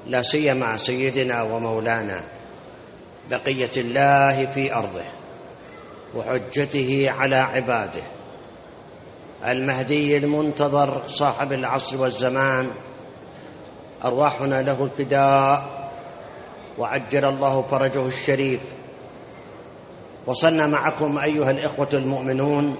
لا سيما سيدنا ومولانا بقية الله في أرضه وحجته على عباده المهدي المنتظر صاحب العصر والزمان، أرواحنا له الفداء وعجل الله فرجه الشريف. وصلنا معكم أيها الإخوة المؤمنون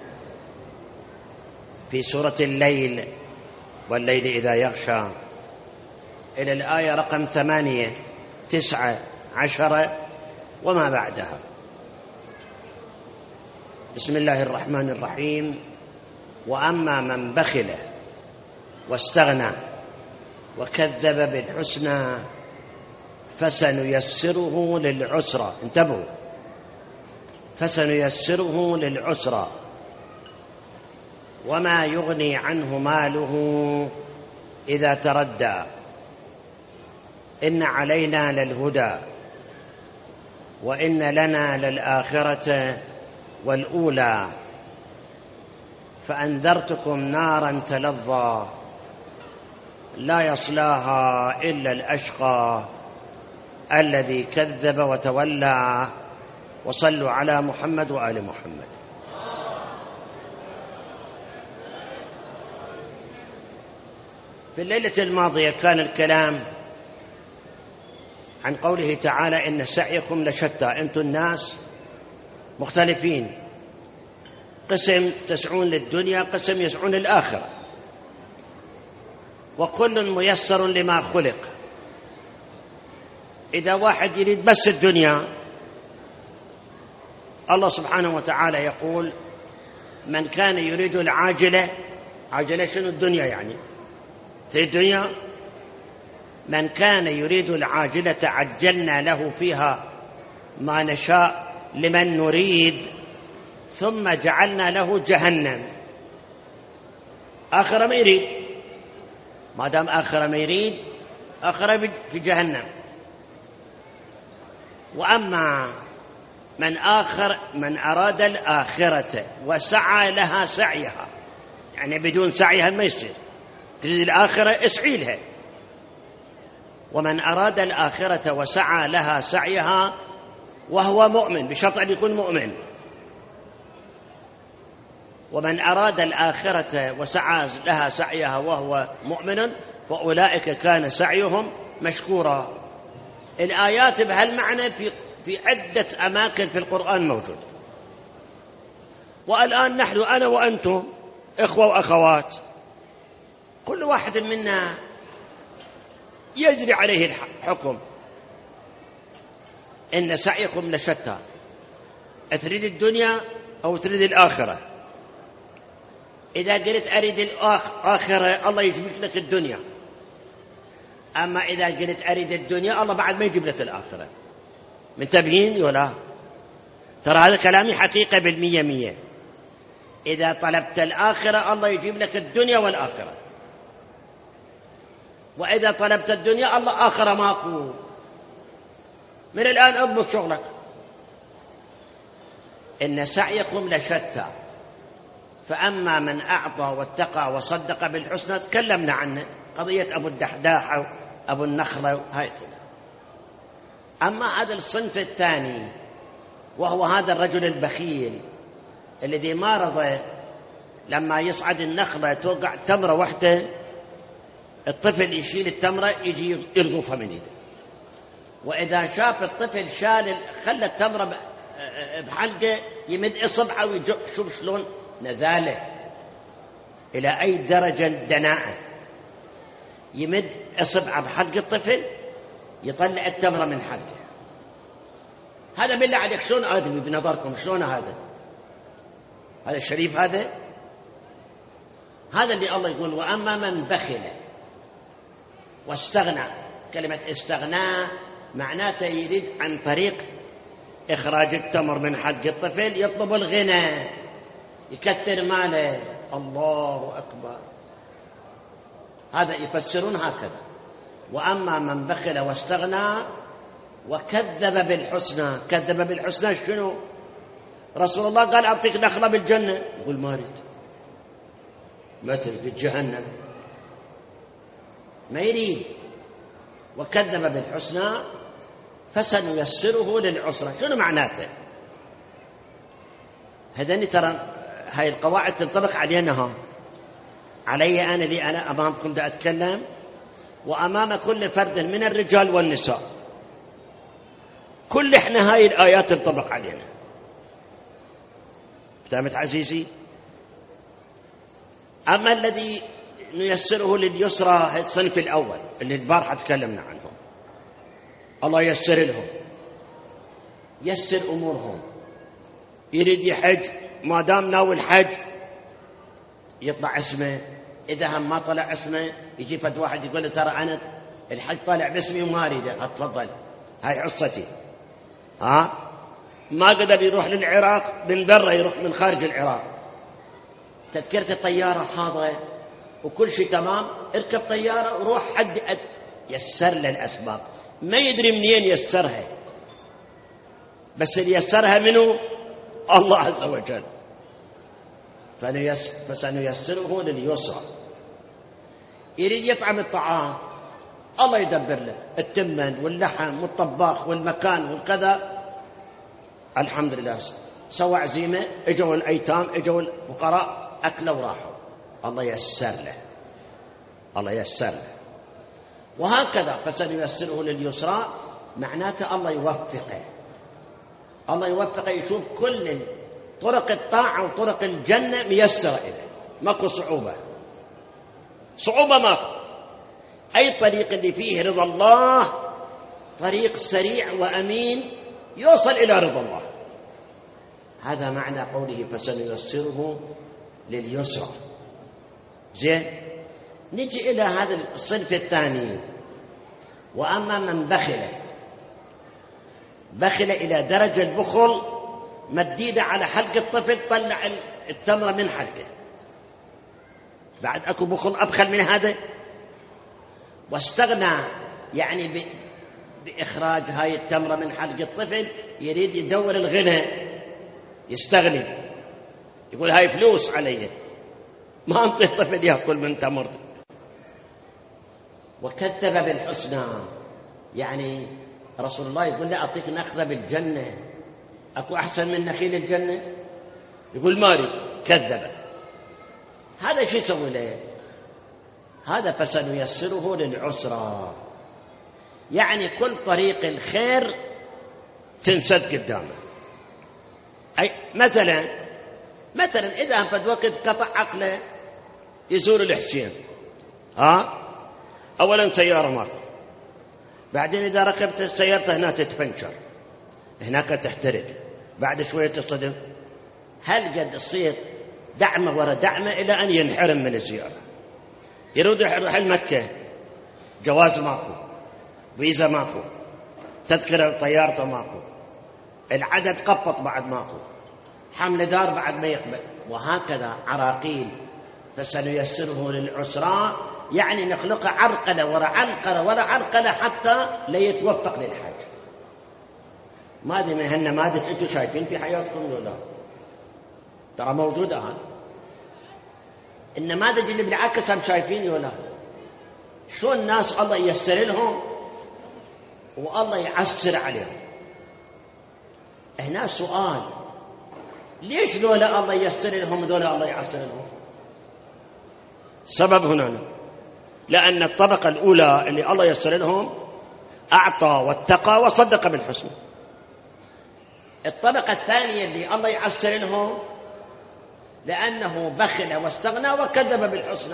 في سورة الليل والليل إذا يغشى إلى الآية رقم 8 9 10 وما بعدها. بسم الله الرحمن الرحيم. وأما من بخل واستغنى وكذب بالحسنى فسنيسره للعسرى. انتبهوا، فسنيسره للعسرى وما يغني عنه ماله إذا تردى إن علينا للهدى وإن لنا للآخرة والأولى فأنذرتكم نارا تلظى لا يصلاها إلا الأشقى الذي كذب وتولى. وصلوا على محمد وآل محمد. في الليلة الماضية كان الكلام عن قوله تعالى إن سعيكم لشتى. أنتم الناس مختلفين، قسم تسعون للدنيا، قسم يسعون للآخرة، وكل ميسر لما خلق. إذا واحد يريد بس الدنيا، الله سبحانه وتعالى يقول من كان يريد العاجلة، عاجلة شنو؟ الدنيا يعني، في الدنيا من كان يريد العاجلة عجلنا له فيها ما نشاء لمن نريد ثم جعلنا له جهنم. آخر ما يريد، ما دام آخر ما يريد آخر في جهنم. وأما من أراد الآخرة وسعى لها سعيها، يعني بدون سعيها ما يصير، تريد الآخرة اسعي لها. ومن أراد الآخرة وسعى لها سعيها وهو مؤمن، بشرط أن يكون مؤمن. ومن أراد الآخرة وسعى لها سعيها وهو مؤمن فأولئك كان سعيهم مشكورا. الآيات بهالمعنى في عدة أماكن في القرآن موجود. والآن نحن أنا وأنتم إخوة وأخوات، كل واحد منا يجري عليه الحكم إن سعيكم لشتى. أتريد الدنيا أو تريد الآخرة؟ إذا قلت أريد الآخرة الله يجيب لك الدنيا، أما إذا قلت أريد الدنيا الله بعد ما يجيب لك الآخرة. منتبهين ولا؟ ترى هذا كلامي حقيقة 100%. إذا طلبت الآخرة الله يجيب لك الدنيا والآخرة، وإذا طلبت الدنيا الله آخرة ماكو. من الآن أضبط شغلك. إن سعيكم لشتى فأما من أعطى واتقى وصدق بالحسنى تكلمنا عنه، قضية أبو الدحداح أبو النخلة هاي كده. أما هذا الصنف الثاني وهو هذا الرجل البخيل الذي ما رضى لما يصعد النخلة توقع تمرة واحدة، الطفل يشيل التمرة يجي يرغفها من يده، وإذا شاف الطفل خلى التمرة بحلقه يمد إصبعه ويشوف شلون نذاله إلى أي درجة دناءة. يمد إصبعه بحلق الطفل يطلع التمرة من حلقه. هذا بالله عليك شلون آدمي بنظركم؟ شلون هذا الشريف؟ هذا اللي الله يقول وأما من بخل واستغنى. كلمة استغنى معناته يريد عن طريق إخراج التمر من حلق الطفل يطلب الغنى، يكثر ماله. الله أكبر. هذا يفسرون هكذا. وأما من بخل واستغنى وكذب بالحسنى. كذب بالحسنى شنو؟ رسول الله قال أعطيك نخلة بالجنة، يقول ما أريد، مثل في جهنم، ما يريد. وكذب بالحسنى فسنيسره للعسرى. شنو معناته؟ هذني ترى هاي القواعد تنطبق علينا، علي أنا اللي أنا أمامكم دا أتكلم وأمام كل فرد من الرجال والنساء، كل إحنا هاي الآيات تنطبق علينا. فهمت عزيزي؟ أما الذي نيسره لليسرى الصنف الأول اللي البارحة تكلمنا عنهم، الله يسر لهم، يسر أمورهم. يريد يحج، ما دام ناوي الحج يطلع اسمه، إذا هم ما طلع اسمه يجي فد واحد يقول له ترى أنا الحج طالع باسمي وما أريده، أتفضل هاي عصتي. ما قدر يروح للعراق من برا، يروح من خارج العراق، تذكرة الطيارة حاضرة وكل شيء تمام، اركب طيارة وروح حد يسر له الأسباب، ما يدري منين يسرها، بس اللي يسرها منه الله عز وجل. فسنيسره لليسرى. يريد يطعم الطعام، الله يدبر له التمن واللحم والطباخ والمكان والكذا، الحمد لله سوى عزيمة، اجوا الأيتام اجوا الفقراء أكلوا وراحوا، الله يسر له، الله يسر له. وهكذا فسنيسره لليسرى معناته الله يوفقه، الله يوفقه يشوف كل طرق الطاعة وطرق الجنة ميسرة إليه، ماكو صعوبة ماكو. أي طريق اللي فيه رضا الله طريق سريع وأمين يوصل إلى رضا الله. هذا معنى قوله فسنيسره لليسرى. زين، نجي إلى هذا الصنف الثاني. وأما من بخل إلى درجة البخل مديدة على حلق الطفل، طلع التمرة من حلقه، بعد أكو بخل أبخل من هذا؟ واستغنى يعني بإخراج هاي التمرة من حلق الطفل، يريد يدور الغنى، يستغني، يقول هاي فلوس علي، ما أنطي الطفل يأكل من تمرته. وكذب بالحسنى، يعني رسول الله يقول لا أعطيك نخلة بالجنة، أكو أحسن من نخيل الجنة؟ يقول ما أريد، كذب. هذا شو يسوي له؟ هذا فسنيسره للعسرى، يعني كل طريق الخير تنسد قدامه. أي مثلا إذا فد وقت قطع عقله يزور الحسين، أولا سيارة ماكو، بعدين إذا ركبت السيارة هنا تتفنشر، هناك تحترق، بعد شوية تصطدم، هل قد تصير دعمة ورا دعمة إلى أن ينحرم من الزيارة؟ يريد يروح المكة، جواز ماكو، فيزا ماكو، تذكرة طيارته ماكو، العدد قبط بعد ماكو، حمل دار بعد ما يقبل، وهكذا عراقيل. فسنيسره للعسرى، يعني نخلقه عرقلة ورا عرقلة ورا عرقلة حتى لا يتوفق للحج. ما أدري من هالنماذج أنتم شايفين في حياتكم ولا لا؟ ترى موجودة هان النماذج اللي بالعكس، هم شايفين ولا؟ شو الناس الله ييسر لهم والله يعسر عليهم. هنا سؤال، ليش ذولا الله ييسر لهم ذولا الله يعسر لهم؟ سبب هنا، لأن الطبقة الأولى اللي الله ييسر لهم أعطى واتقى وصدق بالحسنى. الطبقة الثانية اللي الله يعسر لهم لأنه بخل واستغنى وكذب بالحسنى.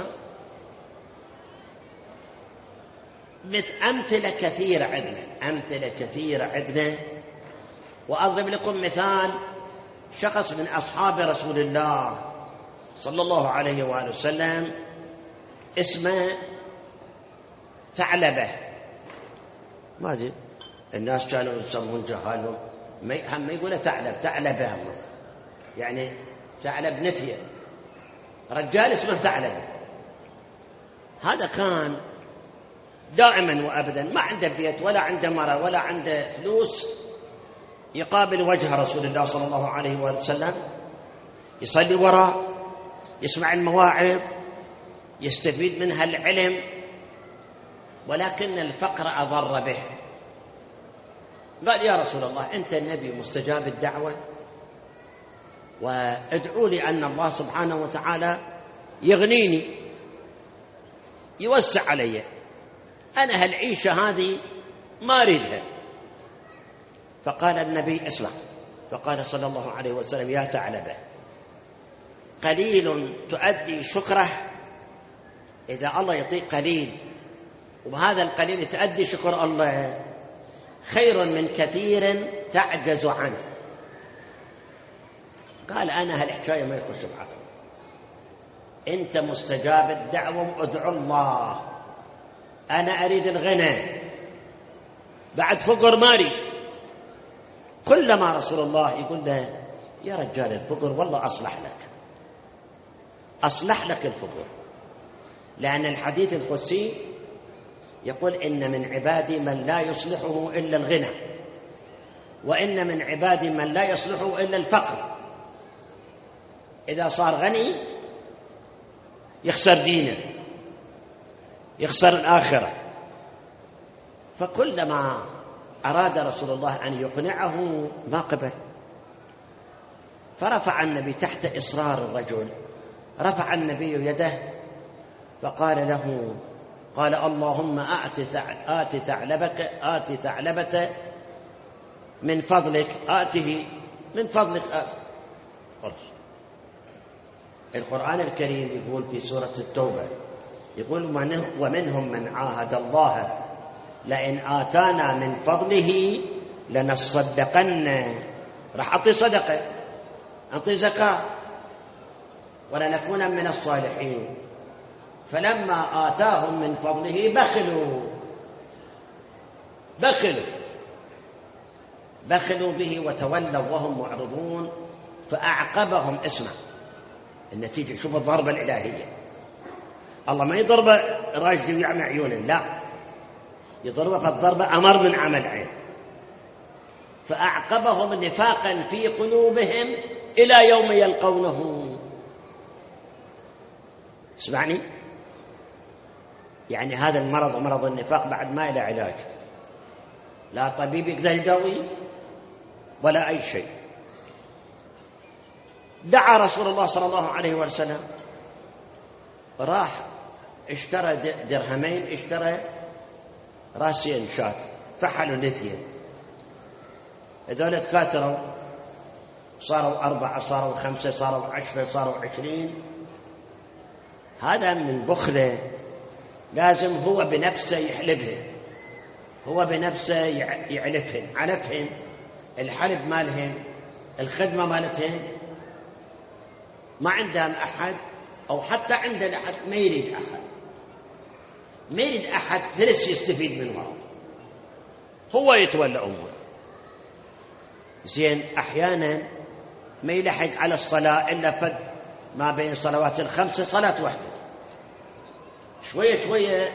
أمثلة كثيرة عندنا، وأضرب لكم مثال. شخص من أصحاب رسول الله صلى الله عليه وآله وسلم اسمه ثعلبة، ما أدري الناس كانوا يسمون جهالهم هم يقولوا ثعلبة يعني ثعلب نثية، رجال اسمه ثعلبة. هذا كان دائما وأبدا ما عنده بيت ولا عنده مرأة ولا عنده فلوس، يقابل وجه رسول الله صلى الله عليه وآله وسلم، يصلي وراه، يسمع المواعظ، يستفيد منها العلم، ولكن الفقر أضر به. قال يا رسول الله أنت النبي مستجاب الدعوة، وادعوا لي أن الله سبحانه وتعالى يغنيني يوسع علي، أنا هالعيشة هذه ما أريدها. فقال النبي اسمع، فقال صلى الله عليه وسلم يا ثعلبة قليل تؤدي شكره، إذا الله يعطيك قليل وبهذا القليل تؤدي شكر الله خير من كثير تعجز عنه. قال أنا هالحكاية ما يخش بعقل، أنت مستجاب الدعوة وادعو الله، أنا أريد الغنى بعد فقر ما أريد. كلما رسول الله يقول له يا رجال الفقر والله أصلح لك الفقر، لأن الحديث القدسي يقول إن من عبادي من لا يصلحه إلا الغنى، وإن من عبادي من لا يصلحه إلا الفقر. إذا صار غني يخسر دينه، يخسر الآخرة. فكلما أراد رسول الله أن يقنعه ما قبل، فرفع النبي تحت إصرار الرجل، رفع النبي يده فقال له، قال اللهم آت ثعلبة من فضلك، آته من فضلك خلاص. القرآن الكريم يقول في سورة التوبة، يقول ومنهم من عاهد الله لئن آتانا من فضله لنصدقن، راح أعطي صدقة، أعطي زكاة، ولنكون من الصالحين. فلما آتاهم من فضله بخلوا به وتولوا وهم معرضون، فأعقبهم. اسمع النتيجة، شوف الضربة الإلهية، الله ما يضرب راجل ويعمى عيونه، لا، يضرب فالضربة أمر من عمل عين. فأعقبهم نفاقا في قلوبهم إلى يوم يلقونه. اسمعني، يعني هذا المرض، مرض النفاق، بعد ما له علاج، لا طبيب يقدر يداوي ولا أي شيء. دعا رسول الله صلى الله عليه وسلم، راح اشترى درهمين، اشترى راسين شاة، فحلوا الاثنين، هذول تكاثروا، صاروا 4، صاروا 5، صاروا 10، صاروا 20. هذا من بخله، لازم هو بنفسه يحلبهن، هو بنفسه يعلفهن، علفهن، الحلب مالهن، الخدمة مالتهن، ما عندهم أحد، أو حتى عند أحد ما يريد أحد فرس يستفيد من وراه، هو يتولى أموره. زين أحيانا ما يلحق على الصلاة إلا فد ما بين الصلوات ال5 صلاة واحدة، شوية شوية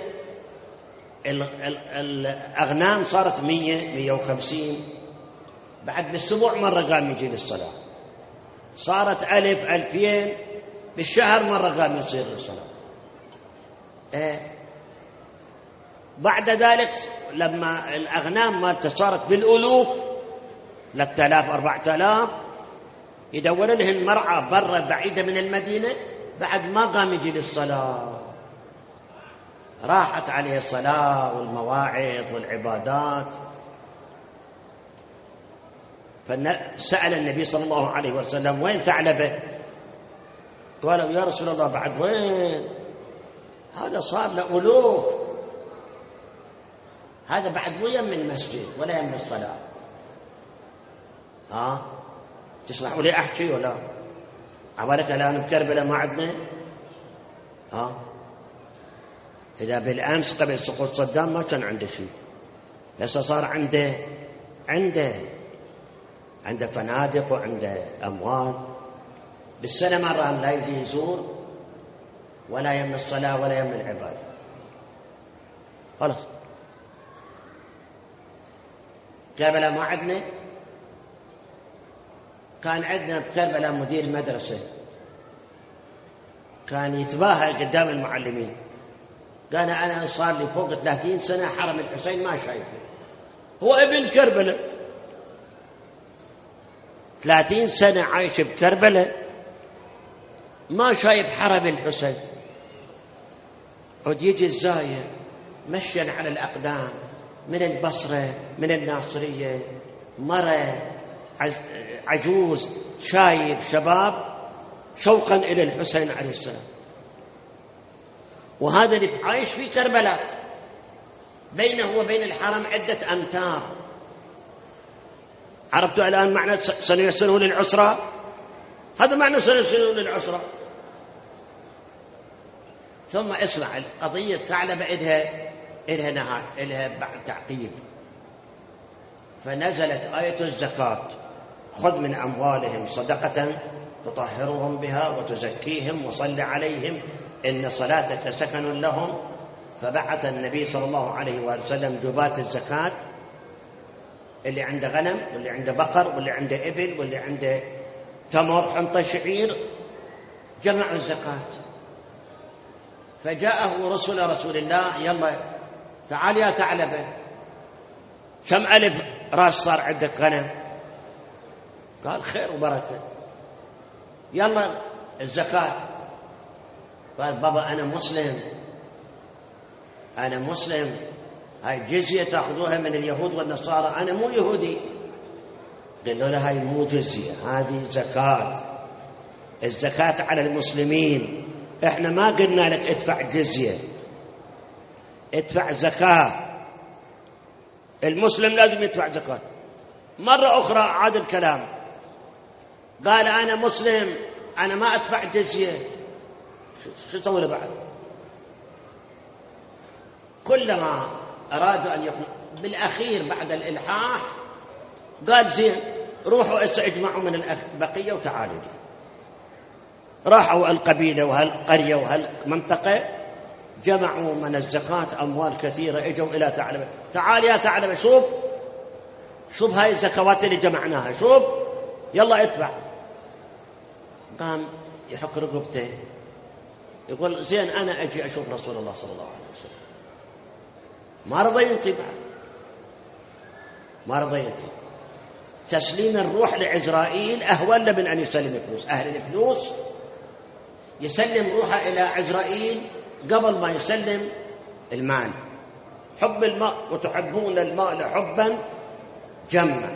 الأغنام صارت 100، 150، بعد بالأسبوع مرة قام يجي للصلاة، صارت 1000، 2000 بالشهر مرة قام يصير للصلاة. بعد ذلك لما الأغنام ما صارت بالألوف، 3000، 4000، يدور لهن مرعى برا بعيدة من المدينة، بعد ما قام يجي للصلاة، راحت عليه الصلاة والمواعظ والعبادات. فسأل النبي صلى الله عليه وسلم وين ثعلبة؟ قالوا يا رسول الله بعد وين، هذا صار له ألوف، هذا بعد مو يم المسجد ولا يم الصلاة. تسمحوا لي أحكي ولا عبارك الآن بكربلاء ما عندنا؟ إذا بالأمس قبل سقوط صدام ما كان عنده شيء، هسه صار عنده فنادق وعنده أموال، بالسنة مرة لا يجي يزور ولا يم الصلاة ولا يم العبادة. خلاص كربلاء ما عندنا، كان عندنا بكربلاء مدير مدرسة كان يتباهى قدام المعلمين، قال أنا صار لي فوق 30 سنة حرم الحسين ما شايفه، هو ابن كربلاء 30 سنة عايش بكربلاء ما شايف حرم الحسين. عد يجي الزاير مشيا على الأقدام من البصرة من الناصرية، مرة عجوز شايب شباب شوقا إلى الحسين عليه السلام، وهذا اللي عايش في كربلاء بينه وبين الحرم عدة أمتار. عرفتوا الآن معنى سنيسره للعسرة؟ هذا معنى سنيسره للعسرة. ثم اسمع قضية ثعلبة إلها نهاية، إلها بعد تعقيب. فنزلت آية الزكاة: خذ من أموالهم صدقة تطهرهم بها وتزكيهم وصل عليهم إن صلاتك سكن لهم. فبعث النبي صلى الله عليه وسلم جباة الزكاة، اللي عنده غنم واللي عنده بقر واللي عنده إبل واللي عنده تمر حنطة شعير، جمعوا الزكاة. فجاءه رسول الله: يلا تعال يا ثعلبة، كم ألف راس صار عندك غنم؟ قال: خير وبركة، يلا الزكاة. قال: بابا أنا مسلم، هاي جزية تأخذوها من اليهود والنصارى، أنا مو يهودي. قال له: لا، هاي مو جزية، هذه زكاة، الزكاة على المسلمين، إحنا ما قلنا لك ادفع جزية، ادفع زكاة، المسلم لازم يدفع زكاة. مرة أخرى عاد الكلام، قال: أنا مسلم، أنا ما أدفع جزية. شو سوي له بعد؟ كلما أرادوا أن يقول بالأخير بعد الإلحاح قال: زين، روحوا اجمعوا من البقية وتعالوا. راحوا القبيلة وهالقرية وهالمنطقة، جمعوا من الزكاة أموال كثيرة، اجوا إلى ثعلبة: تعال يا ثعلبة، شوف هاي الزكوات اللي جمعناها، شوف يلا ادفع. قام يحك رقبته يقول: زين أنا أجي أشوف رسول الله صلى الله عليه وسلم. ما رضى ينطي بعد، ما رضى ينطي. تسليم الروح لعزرائيل أهون من أن يسلم الفلوس. أهل الفلوس يسلم روحه إلى عزرائيل قبل ما يسلم المال. حب الماء وتحبون المال حبا جما.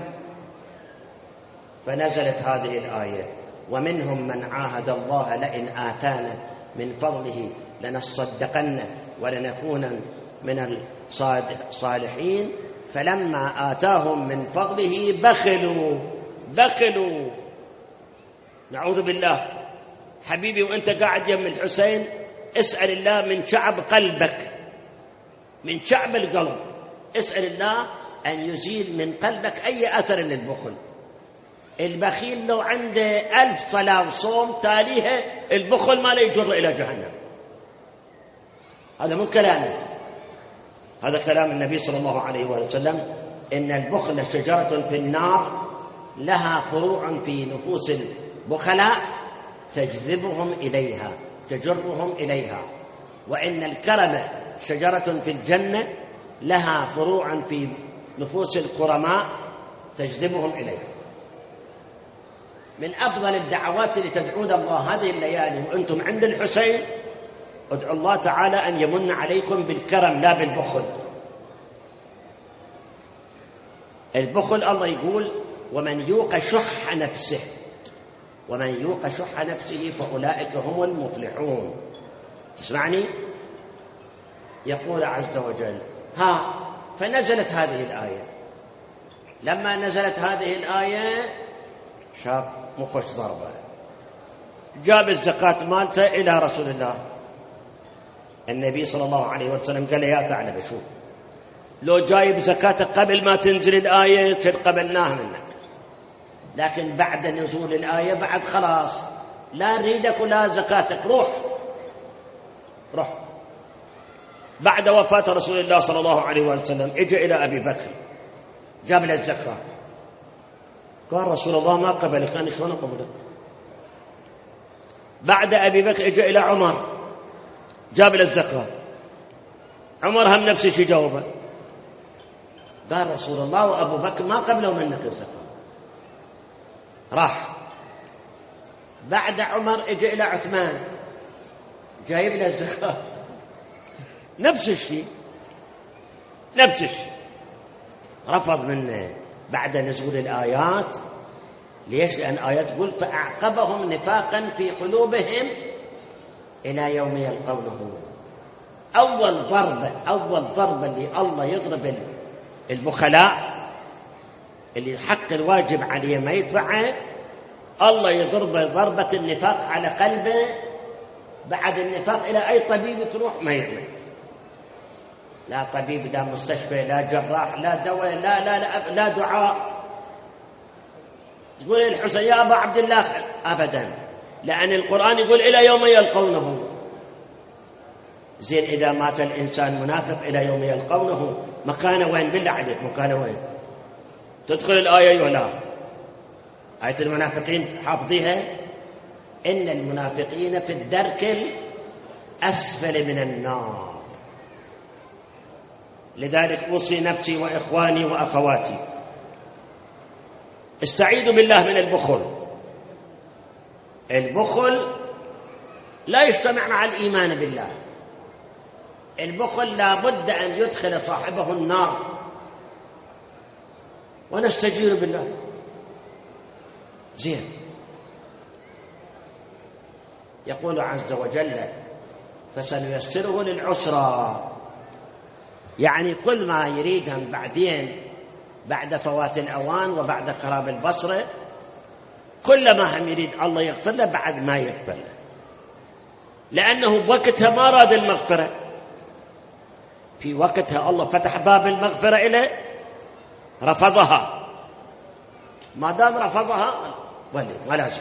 فنزلت هذه الآية: ومنهم من عاهد الله لئن آتانا من فضله لنصدقن ولنكون من الصالحين فلما آتاهم من فضله بخلوا. نعوذ بالله. حبيبي وانت قاعد يم الحسين اسأل الله من شعب قلبك، من شعب القلب، اسأل الله أن يزيل من قلبك أي أثر للبخل. البخيل لو عنده 1000 صلاة وصوم تاليها البخل ما لا يجر إلى جهنم. هذا مو كلامي، هذا كلام النبي صلى الله عليه وسلم: إن البخل شجرة في النار لها فروع في نفوس البخلاء تجذبهم إليها تجرهم إليها، وإن الكرم شجرة في الجنة لها فروع في نفوس الكرماء تجذبهم إليها. من أفضل الدعوات اللي تدعون الله هذه الليالي وأنتم عند الحسين، ادعوا الله تعالى أن يمن عليكم بالكرم لا بالبخل. البخل الله يقول: ومن يوق شح نفسه فأولئك هم المفلحون. تسمعني؟ يقول عز وجل: فنزلت هذه الآية. لما نزلت هذه الآية شاب مخش ضربة، جاب الزكاة مالته إلى رسول الله النبي صلى الله عليه وسلم، قال: يا ثعلبة، شوف لو جايب زكاتك قبل ما تنزل الآية قبلناها منك، لكن بعد نزول الآية بعد خلاص لا نريدك ولا زكاتك، روح. بعد وفاة رسول الله صلى الله عليه وسلم اجى إلى أبي بكر جاب له الزكاة، قال: رسول الله ما قبلك، أنا شلون أقبلك؟ بعد أبي بكر اجى إلى عمر جاب له الزكاة، عمر هم نفس الشيء جاوبه، قال رسول الله وأبو بكر ما قبله منك الزكاة. راح بعد عمر اجى إلى عثمان جايب له الزكاة، نفس الشيء نفس الشيء، رفض منه بعد نزول الآيات. ليش؟ لأن آيات تقول فأعقبهم نفاقا في قلوبهم إلى يوم يلقونه. أول ضربة اللي الله يضرب البخلاء اللي حق الواجب عليه ما يدفعه، الله يضرب ضربة النفاق على قلبه. بعد النفاق إلى أي طبيب تروح ما يعمل، لا طبيب لا مستشفى لا جراح لا دواء لا دعاء. تقول الحسين يا أبا عبد الله أبدا، لأن القرآن يقول إلى يوم يلقونه. زين إذا مات الإنسان منافق إلى يوم يلقونه مكانه وين؟ بالله عليك مكانه وين؟ تدخل الآية ولا آية المنافقين حافظيها؟ إن المنافقين في الدرك الأسفل من النار. لذلك أوصي نفسي وإخواني وأخواتي استعيذوا بالله من البخل. البخل لا يجتمع مع الإيمان بالله. البخل لا بد أن يدخل صاحبه النار. ونستجير بالله. زين، يقول عز وجل فسنيسره للعسرى، يعني كل ما يريدهم بعدين بعد فوات الأوان وبعد قراب البصرة، كل ما هم يريد الله يغفر له بعد ما يغفر له، لأنه بوقتها ما راد المغفرة. في وقتها الله فتح باب المغفرة إليه رفضها. ما دام رفضها ما لازم.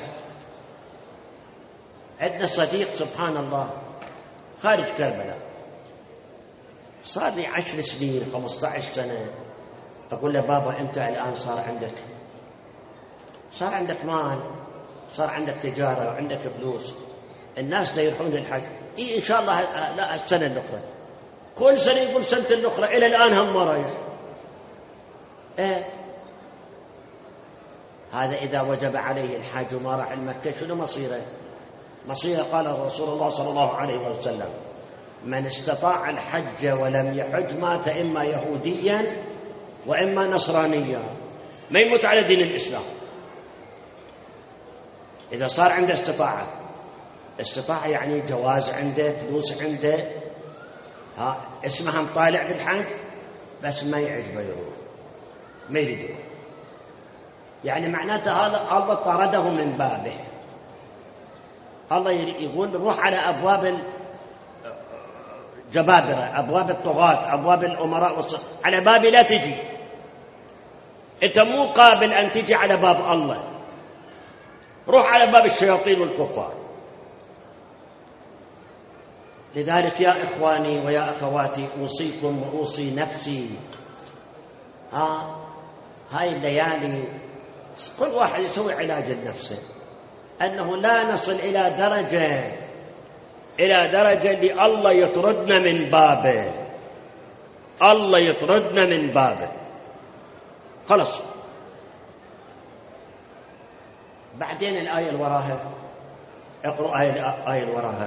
عندنا صديق سبحان الله خارج كربلاء، صار لي 10 سنين 15 سنة أقول له بابا أنت الآن صار عندك مال، صار عندك تجارة وعندك فلوس، الناس لا يروحون للحج. إن شاء الله لا السنة الأخرى، كل سنة يقول سنة الأخرى، إلى الآن هم ما رايح. هذا إذا وجب عليه الحج وما راح المكة شنو مصيره؟ قال رسول الله صلى الله عليه وسلم من استطاع الحج ولم يحج مات إما يهوديا وإما نصرانيا، ما يموت على دين الإسلام. إذا صار عنده استطاعة يعني جواز عنده، فلوس عنده، اسمها مطالع بالحج، بس ما يعجبه يروح، ما يريد يروح، يعني معناته هذا الله طرده من بابه. الله يقول روح على أبواب الجبابرة، أبواب الطغاة، أبواب الأمراء على بابي لا تجي. أنت مو قابل أن تجي على باب الله، روح على باب الشياطين والكفار. لذلك يا إخواني ويا أخواتي أوصيكم وأوصي نفسي، هاي الليالي كل واحد يسوي علاج لنفسه، أنه لا نصل إلى درجة اللي الله يطردنا من بابه. الله يطردنا من بابه خلص. بعدين الآية اللي وراها، اقرأ الآية اللي وراها.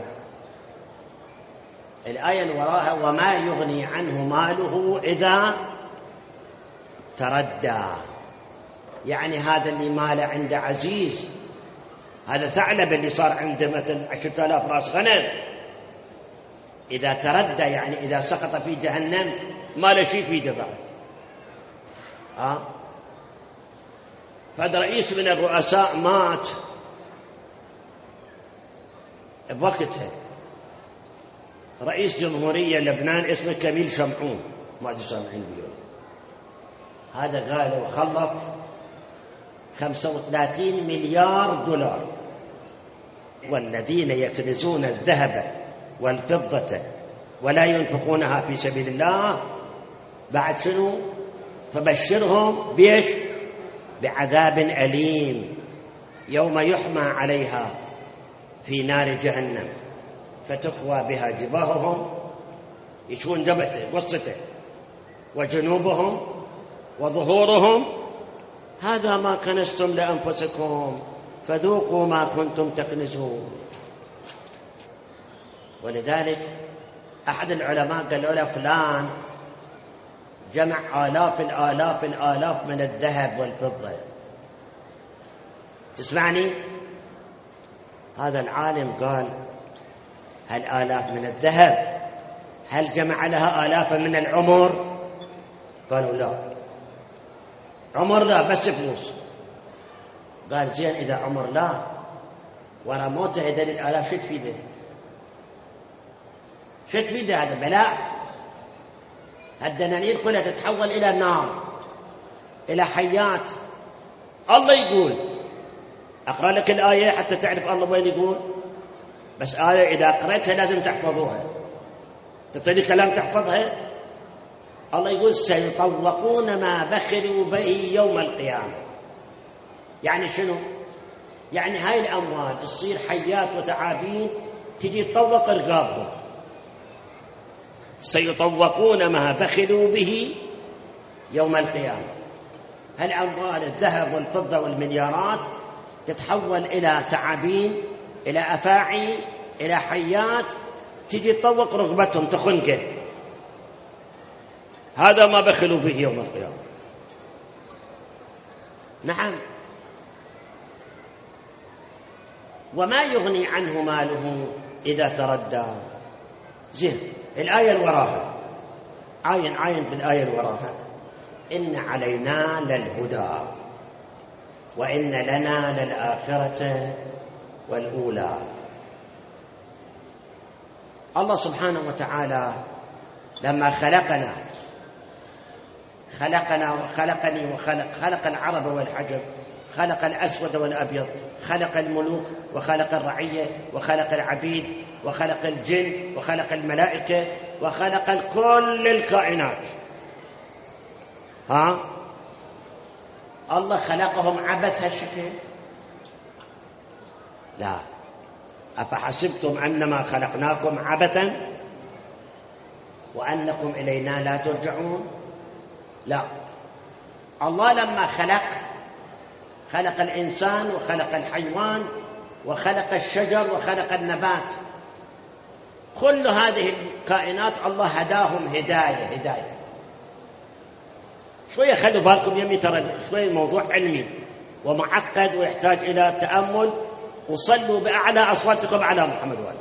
الآية اللي وراها وما يغني عنه ماله إذا تردى، يعني هذا اللي ماله عنده عزيز، هذا ثعلب اللي صار عنده مثل 10,000 رأس غنم، إذا تردى يعني إذا سقط في جهنم ما له شيء في دفعه. فهذا رئيس من الرؤساء مات بوقتها، رئيس جمهورية لبنان اسمه كميل شمعون، ما أدري سامعين بيه. هذا قال وخلف 35 مليار دولار، والذين يكنزون الذهب والفضة ولا ينفقونها في سبيل الله بعد شنو؟ فبشرهم بيش؟ بعذاب أليم يوم يحمى عليها في نار جهنم فتقوى بها جباههم يشوفون جبهته قصته وجنوبهم وظهورهم. هذا ما كنزتم لأنفسكم فذوقوا ما كنتم تكنزون. ولذلك أحد العلماء قال له فلان جمع آلاف الآلاف الآلاف من الذهب والفضة. تسمعني؟ هذا العالم قال هل آلاف من الذهب؟ هل جمع لها آلافا من العمر؟ قالوا لا، عمر لا، بس فلوس. قال زين إذا عمر لا، ورا موته هذول الآلاف شو تفيده؟ شو تفيده؟ هذا بلاء. الدنانير كلها تتحول إلى نار، إلى حيات. الله يقول، أقرأ لك الآية حتى تعرف الله وين يقول، بس آية إذا قرأتها لازم تحفظوها. تطيني كلام تحفظها. الله يقول سيطوقون ما بخلوا به يوم القيامة. يعني شنو؟ يعني هاي الأموال تصير حيات وتعابين تجي تطوق رقابهم. سيطوقون ما بخلوا به يوم القيامة. هالأموال الذهب والفضة والمليارات تتحول إلى تعابين، إلى أفاعي، إلى حيات تجي تطوق رغبتهم تخنقه. هذا ما بخلوا به يوم القيامة. نعم. وما يغني عنه ماله إذا تردى. زين الآية الوراها، عاين بالآية الوراها. إن علينا للهدى وإن لنا للآخرة والأولى. الله سبحانه وتعالى لما خلقني خلق العرب والعجم، خلق الأسود والأبيض، خلق الملوك وخلق الرعية وخلق العبيد وخلق الجن وخلق الملائكة وخلق كل الكائنات. الله خلقهم عبث هالشكل؟ لا. أفحسبتم أنما خلقناكم عبثا وأنكم إلينا لا ترجعون؟ لا. الله لما خلق الإنسان وخلق الحيوان وخلق الشجر وخلق النبات، كل هذه الكائنات الله هداهم هداية. شوية خلوا بالكم يمي، ترى شوية موضوع علمي ومعقد ويحتاج إلى تأمل. وصلوا بأعلى أصواتكم على محمد وآله.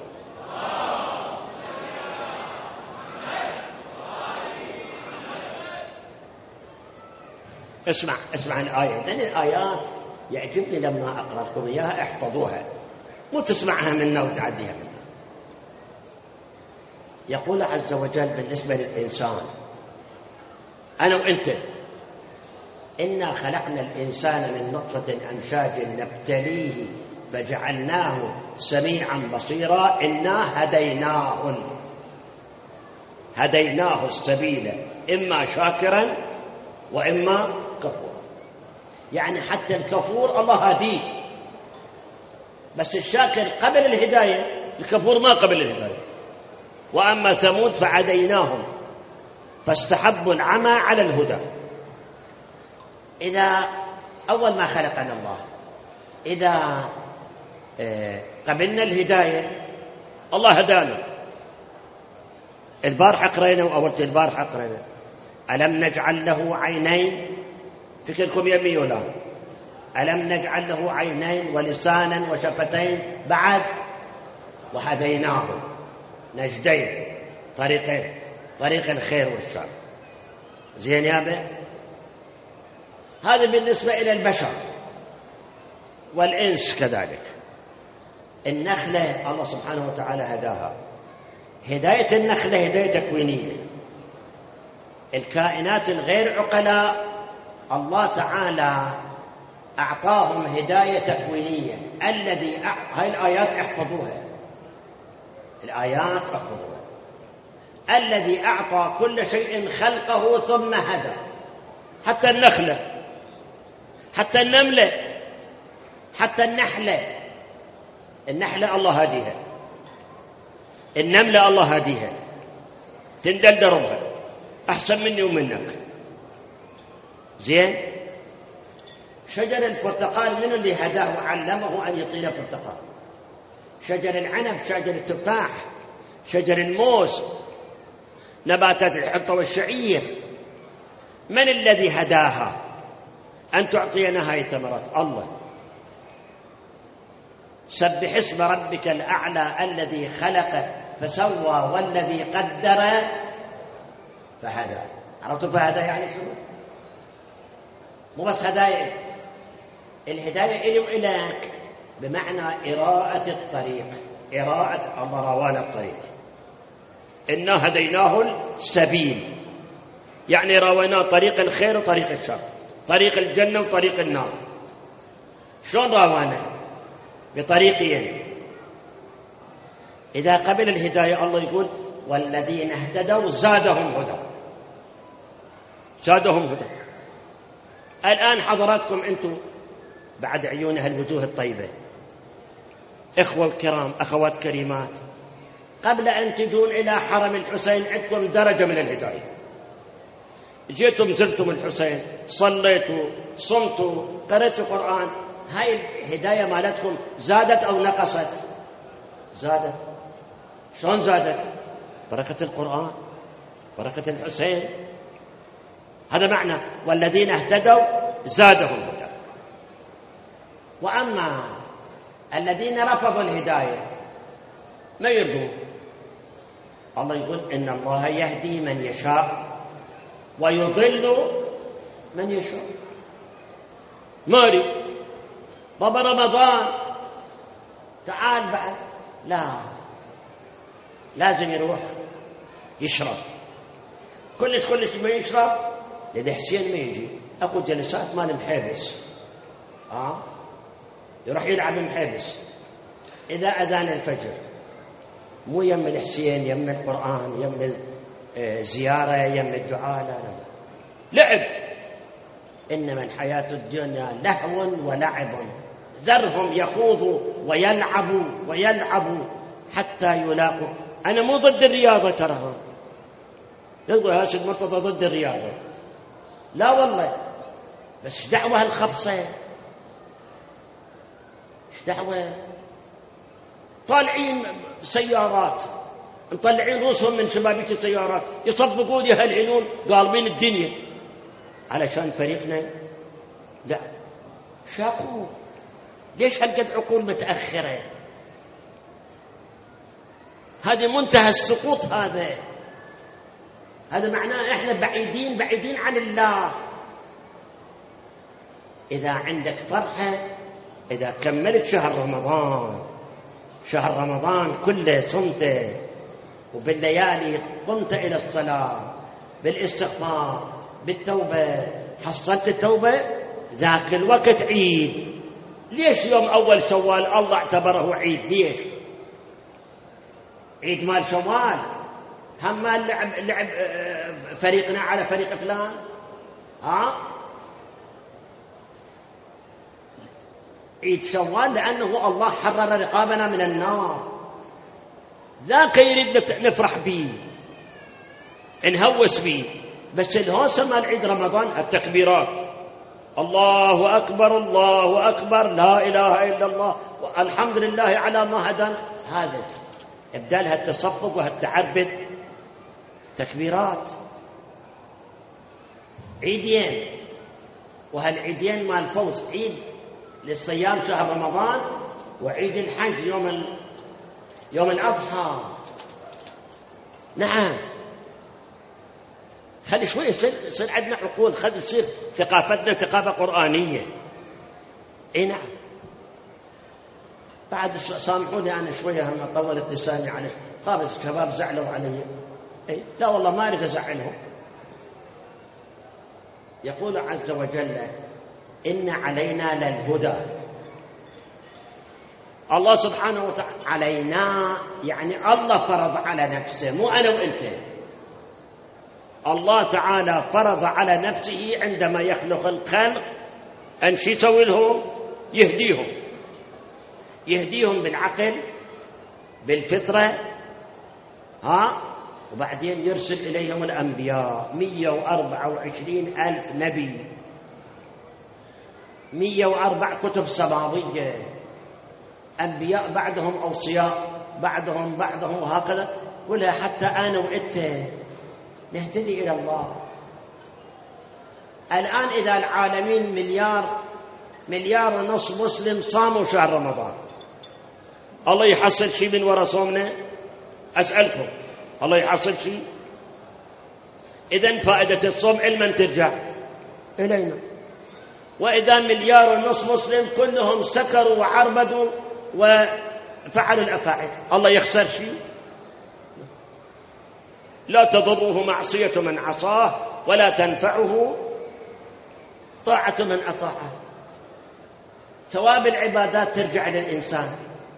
اسمع الآية، لأن الآيات يعجبني لما أقرأ لكم إياها احفظوها، مو تسمعها منا وتعديها منا. يقول عز وجل بالنسبة للإنسان، أنا وإنت، إنا خلقنا الإنسان من نطفة أمشاج نبتليه فجعلناه سميعا بصيرا إنا هديناه السبيل إما شاكرا وإما كفورا. يعني حتى الكفور الله هديه، بس الشاكر قبل الهداية، الكفور ما قبل الهداية. وأما ثمود فعديناهم فاستحبوا العمى على الهدى. إذا أول ما خلقنا الله، إذا قبلنا الهداية الله هدانا. البارحة قرينا وأولت البارحة قرينا ألم نجعل له عينين؟ فكركم يمي ولا؟ ألم نجعل له عينين ولسانا وشفتين بعد؟ وهديناه نجدين، طريقين، طريق الخير والشر. زين يا بي؟ هذا بالنسبة إلى البشر والإنس كذلك. النخلة الله سبحانه وتعالى هداها. هداية النخلة هداية تكوينية. الكائنات الغير عقلاء الله تعالى أعطاهم هداية تكوينية. هاي الآيات احفظوها، الآيات احفظوها. الذي أعطى كل شيء خلقه ثم هدى. حتى النخلة، حتى النملة، حتى النحلة الله هديها، النملة الله هديها. تندل دربها أحسن مني ومنك. زين. شجر البرتقال من اللي هداه وعلمه أن يطيل برتقال؟ شجر العنب، شجر التفاح، شجر الموز، نباتات الحنطة والشعير، من الذي هداها أن تعطينا هاي الثمرات؟ الله. سبح اسم ربك الأعلى الذي خلق فسوى والذي قدر فهدى. عرفتوا فهدى يعني شنو؟ مو بس هدايا، الهداية إلي وإليك بمعنى إراءة الطريق، إراءة الله روان الطريق. إنا هديناه السبيل، يعني رويناه طريق الخير وطريق الشر، طريق الجنة وطريق النار. شلون رواناه؟ بطريقين. إذا قبل الهداية الله يقول والذين اهتدوا زادهم هدى، زادهم هدى. الآن حضراتكم أنتم بعد عيونها الوجوه الطيبة، إخوة الكرام، أخوات كريمات، قبل أن تجون إلى حرم الحسين عندكم درجة من الهداية. جيتم زرتم الحسين، صليتوا، صمتوا، قرأتوا قرآن، هاي الهداية مالتكم زادت أو نقصت؟ زادت. شلون زادت؟ بركة القرآن، بركة الحسين. هذا معنى والذين اهتدوا زادهم هدى. وأما الذين رفضوا الهداية ما يرضون، الله يقول إن الله يهدي من يشاء ويضل من يشاء. ما يريد بابا رمضان تعال بعد، لا، لازم يروح يشرب كلش ما يشرب. لدي حسين ما يجي، أكو جلسات مال محابس، يروح يلعب محابس. إذا أذان الفجر مو يم الحسين، يم القرآن، يم زيارة، يم الدعاء، لا لعب. إنما الحياة الدنيا لهو ولعب، ذرهم يخوضوا ويلعبوا حتى يلاقوا. أنا مو ضد الرياضة ترى، يقول هاشم مرتضى ضد الرياضة، لا والله، بس دعوة الخبصة، ايش دعوة؟ طالعين سيارات، مطلعين رؤوسهم من شبابيك السيارات، يصفقون يهلهلون قالبين الدنيا علشان فريقنا. لا، شاقوا. ليش هالقد عقول متأخرة؟ هذه منتهى السقوط. هذا معناه احنا بعيدين عن الله. إذا عندك فرحة، إذا كملت شهر رمضان كله صمته، وبالليالي قمت إلى الصلاة بالاستغفار بالتوبة، حصلت التوبة، ذاك الوقت عيد. ليش يوم أول شوال الله اعتبره عيد؟ ليش عيد مال شوال؟ هم مال لعب فريقنا على فريق فلان. عيد شوال لأنه الله حرر رقابنا من النار، ذاك يريد نفرح به، نهوس به. بس الهوسة مال عيد رمضان التكبيرات، الله أكبر الله أكبر، لا إله إلا الله، والحمد لله على ما هدانا. هذا ابدالها التصفق وهالتعبد تكبيرات. عيدين، وهالعيدين مال فوز، عيد للصيام شهر رمضان، وعيد الحج يوم الأضحى. نعم، خلي شوي يصير عندنا عقول، خلي يصير ثقافتنا ثقافة قرآنية. نعم. بعد سامحوني أنا شوية هم طولت لساني على خابس الشباب زعلوا علي. لا والله ما أريد أزعلهم. يقول عز وجل إن علينا للهدى. الله سبحانه وتعالى علينا، يعني الله فرض على نفسه، مو أنا وإنت. الله تعالى فرض على نفسه عندما يخلق الخلق أن شو يسوي لهم؟ يهديهم بالعقل، بالفطرة، وبعدين يرسل إليهم الأنبياء 124,000 نبي، 104 كتب سماوية، أنبياء بعدهم أوصياء بعدهم وهكذا، كلها حتى أنا وإنت نهتدي إلى الله. الآن إذا العالمين مليار ونصف مسلم صاموا شهر رمضان، الله يحصل شيء من وراء صومنا؟ أسألكم، الله يحصل شيء؟ إذن فائدة الصوم علما ترجع إلينا. وإذا مليار ونصف مسلم كلهم سكروا وعربدوا وفعلوا الأفاعيل، الله يخسر شيء؟ لا تضره معصية من عصاه ولا تنفعه طاعة من أطاعه. ثواب العبادات ترجع إلى الإنسان،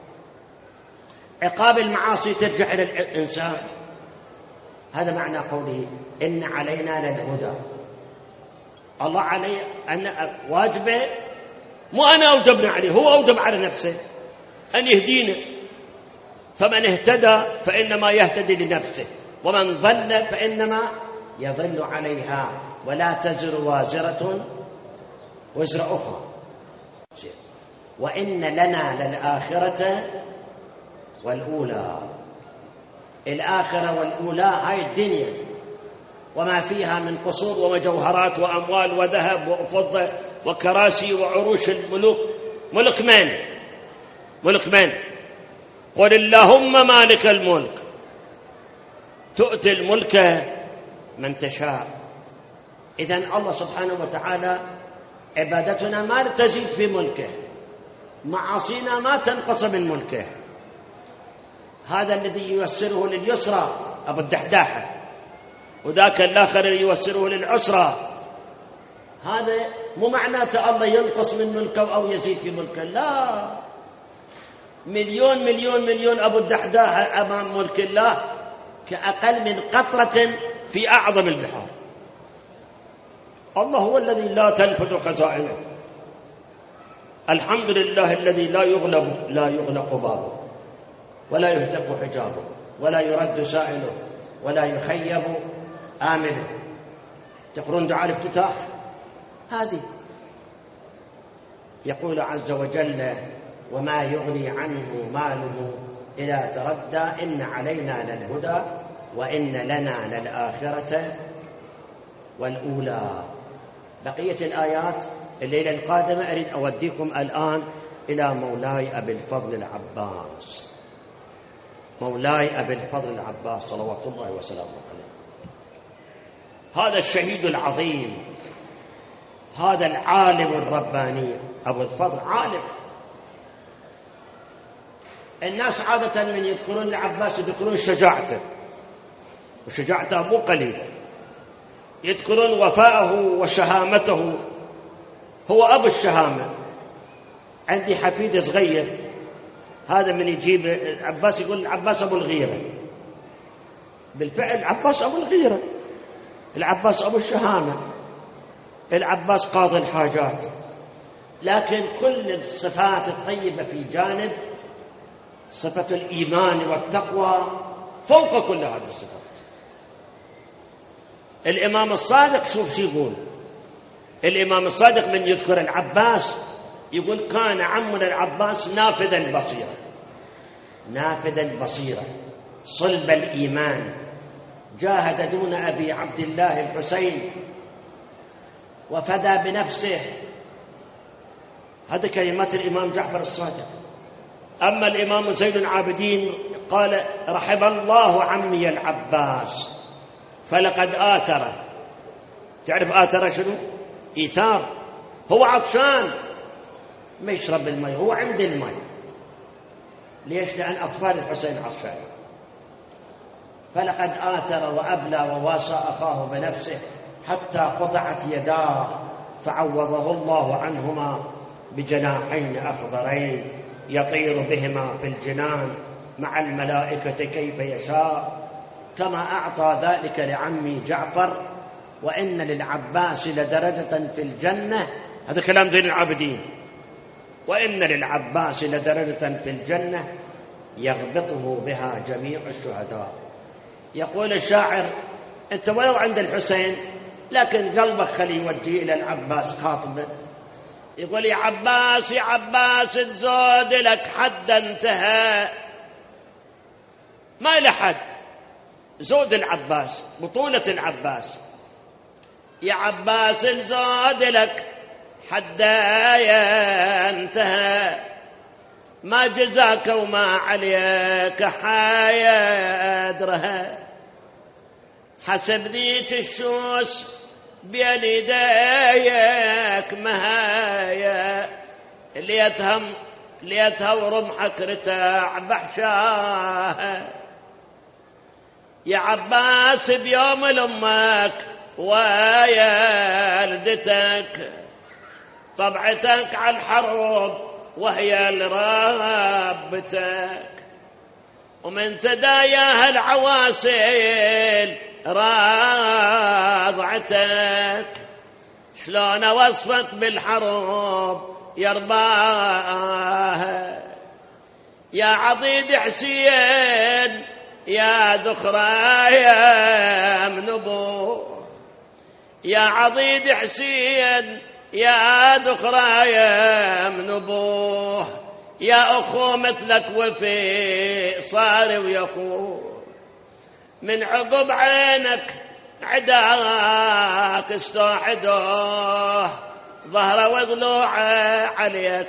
عقاب المعاصي ترجع إلى الإنسان. هذا معنى قوله إن علينا للهدى. الله عليه أن واجبه، مو أنا أوجبنا عليه، هو أوجب على نفسه أن يهدينا. فمن اهتدى فإنما يهتدي لنفسه، ومن ضل فإنما يضل عليها، ولا تزر وازرة وزر أخرى. وإن لنا للآخرة والأولى. الآخرة والأولى هاي الدنيا وما فيها من قصور ومجوهرات وأموال وذهب وفضة وكراسي وعروش الملوك. ملك من؟ قل اللهم مالك الملك تؤتي الملك من تشاء. إذن الله سبحانه وتعالى عبادتنا ما تزيد في ملكه، معاصينا ما تنقص من ملكه. هذا الذي ييسره لليسرى أبو الدحداحة، وذاك الآخر اللي ييسره للعسرى. هذا مو معناته الله ينقص من ملكه أو يزيد في ملكه، لا. مليون مليون مليون أبو الدحداحة أمام ملك الله كأقل من قطرة في أعظم البحار. الله هو الذي لا تنفذ خزائنه. الحمد لله الذي لا يغلق بابه، ولا يهتك حجابه، ولا يرد سائله، ولا يخيب آمنه. تقرون دعاء الافتتاح هذه. يقول عز وجل وما يغني عنه ماله إذا تردى إن علينا للهدى وإن لنا للآخرة والأولى. بقية الآيات الليلة القادمة أريد أوديكم الآن إلى مولاي أبي الفضل العباس، مولاي أبي الفضل العباس صلوات الله وسلامه عليه. هذا الشهيد العظيم، هذا العالم الرباني أبو الفضل عالم. الناس عادة من يذكرون العباس يذكرون شجاعته، وشجاعته مو قليلة، يذكرون وفاءه وشهامته. هو أبو الشهامة. عندي حفيد صغير، هذا من يجيب العباس يقول العباس أبو الغيرة. بالفعل العباس أبو الغيرة، العباس أبو الشهامة، العباس قاضي الحاجات. لكن كل الصفات الطيبة في جانب صفة الإيمان والتقوى فوق كل هذه الصفات. الإمام الصادق شوف شو يقول. الإمام الصادق من يذكر العباس يقول كان عمنا العباس نافذ البصيرة، نافذ البصيرة، صلب الإيمان، جاهد دون أبي عبد الله الحسين وفدى بنفسه. هذه كلمات الإمام جعفر الصادق. أما الإمام زين العابدين قال رحم الله عمي العباس فلقد آثر. تعرف آثر شنو؟ إيثار. هو عطشان ما يشرب الماء، هو عند الماء. ليش؟ لأن أطفال الحسين عطشان. فلقد آثر وأبلى وواسى أخاه بنفسه حتى قطعت يداه فعوضه الله عنهما بجناحين أخضرين يطير بهما في الجنان مع الملائكة كيف يشاء، كما أعطى ذلك لعمي جعفر. وإن للعباس لدرجة في الجنة، هذا كلام زين العابدين، وإن للعباس لدرجة في الجنة يغبطه بها جميع الشهداء. يقول الشاعر: أنت ولو عند الحسين لكن قلبك خلي يوجه إلى العباس خاطبه. يقول: يا عباس يا عباس الزود لك حد انتهى. ما له حد زود العباس، بطولة العباس. يا عباس الزود لك حد انتهى، ما جزاك وما عليك حيدرها. حسب ذيك الشوس بين يديك مهايا، ليتها ورمحك رتاع بحشاها. يا عباس بيوم لأمك ويالدتك طبعتك على الحروب وهي لرابتك، ومن ثداياها العواسل راضعتك. شلون وصفك بالحروب يرباها؟ يا عضيد حسين يا ذخرى يا من أبوه، يا عضيد حسين يا ذخرى يا من أبوه. يا أخو مثلك وفي صار ويخوه، من عقب عينك عداك استوحدوه. ظهره وضلوعه عليك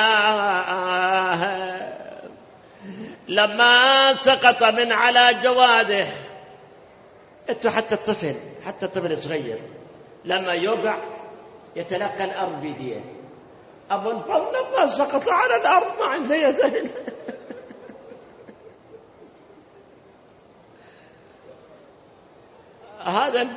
احناها، لما سقط من على جواده. انتو حتى الطفل صغير لما يوقع يتلقى الأرض بيديه. أبو الفضل لما سقط على الأرض ما عنده يدين. هذا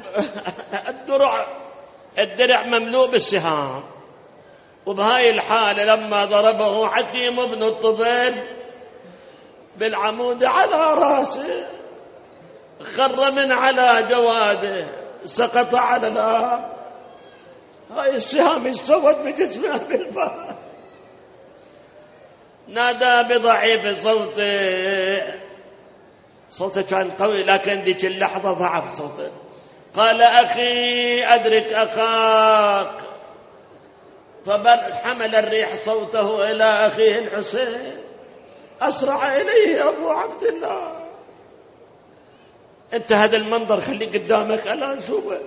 الدرع مملوء بالسهام. وبهاي الحالة لما ضربه حكيم بن الطفيل بالعمود على راسه، خر من على جواده، سقط على الأرض. هاي السهام استوت بجسمه بالفم. نادى بضعيف صوته كان قوي، لكن ذيك اللحظة ضعف صوته. قال: أخي أدرك أخاك. فحمل الريح صوته إلى أخيه الحسين، أسرع إليه أبو عبد الله. أنت هذا المنظر خلي قدامك ألا نشوفه.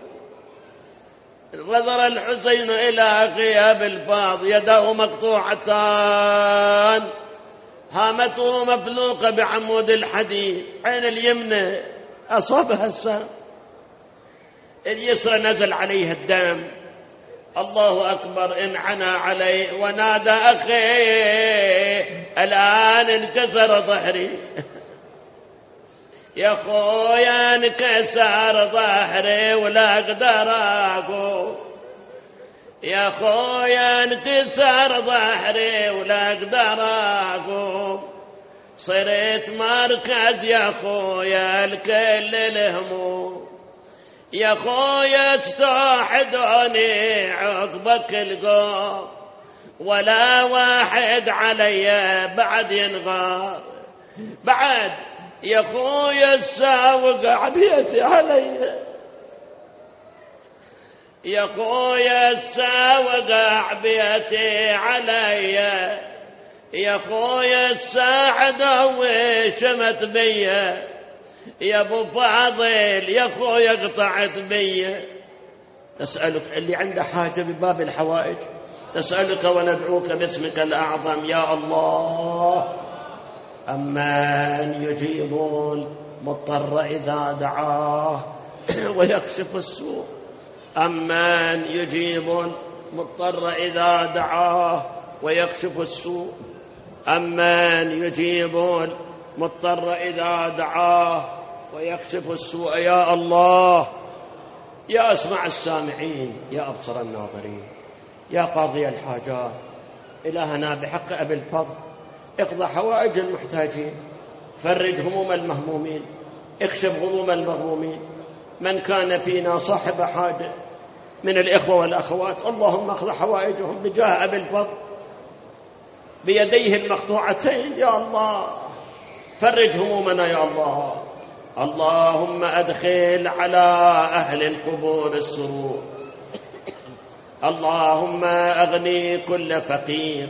نظر الحسين إلى أخيه بالفاض، يداه مقطوعتان، هامته مفلوقة بعمود الحديد، عين اليمنى أصابها السهم، اليسرى نزل عليها الدم. الله أكبر، انعنى عليه ونادى: أخي الآن انكسر ظهري. يا خويا انكسر ظهري ولا أقدر أقوم. يا خويا انكسر ظهري ولا أقدر أقوم. صرت مركز يا خويا الكل الهموم. يا خويا استوحدوني عقبك القوم، ولا واحد علي بعد ينغار. بعد يا خويا الساوق عبيتي علي، يا خويا الساوق عبيتي علي. يا خويا الساعد وشمت بيا. يا ابو فاضل يا خويا قطعت بيا. نسألك اللي عنده حاجة بباب الحوائج، نسألك وندعوك باسمك الأعظم يا الله. أمن يجيب المضطر إذا دعاه ويكشف السوء. أمن يجيب المضطر إذا دعاه ويكشف السوء. أمن يجيب المضطر إذا دعاه ويكشف السوء. يا الله، يا أسمع السامعين، يا أبصر الناظرين، يا قاضي الحاجات، إلهنا بحق أبي الفضل اقضى حوائج المحتاجين، فرج هموم المهمومين، اكشف غموم المغمومين. من كان فينا صاحب حاجة من الإخوة والأخوات اللهم اقضى حوائجهم بجاه أبي الفضل بيديه المقطوعتين. يا الله فرج همومنا، يا الله اللهم أدخل على أهل القبور السرور. اللهم أغني كل فقير.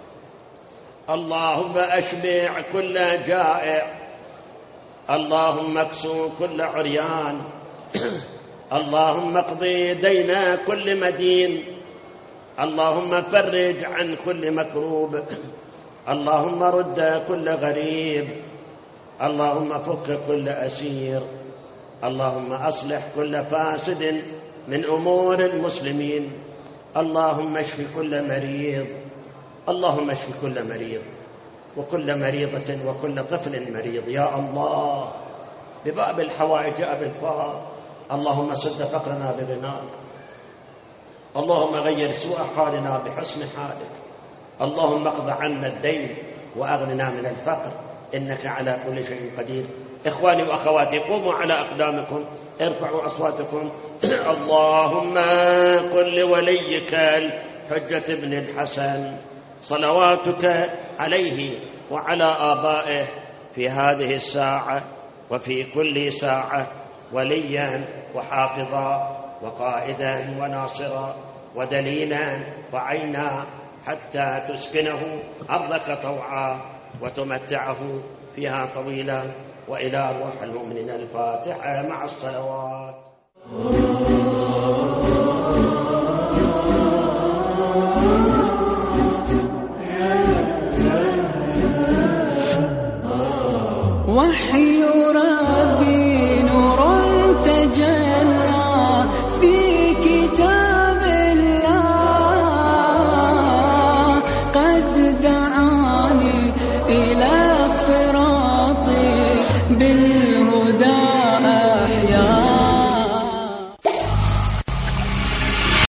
اللهم أشبع كل جائع. اللهم اكسو كل عريان. اللهم اقضي دين كل مدين. اللهم فرج عن كل مكروب. اللهم رد كل غريب. اللهم فك كل أسير. اللهم أصلح كل فاسد من أمور المسلمين. اللهم اشف كل مريض. اللهم اشف كل مريض وكل مريضة وكل طفل مريض يا الله. بباب الحوائج بالفار. اللهم سد فقرنا بغناك. اللهم غير سوء حالنا بحسن حالك. اللهم اقض عنا الدين وأغننا من الفقر إنك على كل شيء قدير. إخواني وأخواتي قوموا على أقدامكم، ارفعوا أصواتكم. اللهم قل لوليك الحجة بن الحسن صلواتك عليه وعلى آبائه في هذه الساعة وفي كل ساعة وليا وحافظا وقائدا وناصرا ودليلا وعينا حتى تسكنه أرضك طوعا وتمتعه فيها طويلا. وإلى أرواح المؤمنين الفاتحة مع الصلوات. وحي ربي نور تجلى في كتاب الله قد دعاني إلى صراطي بالهدى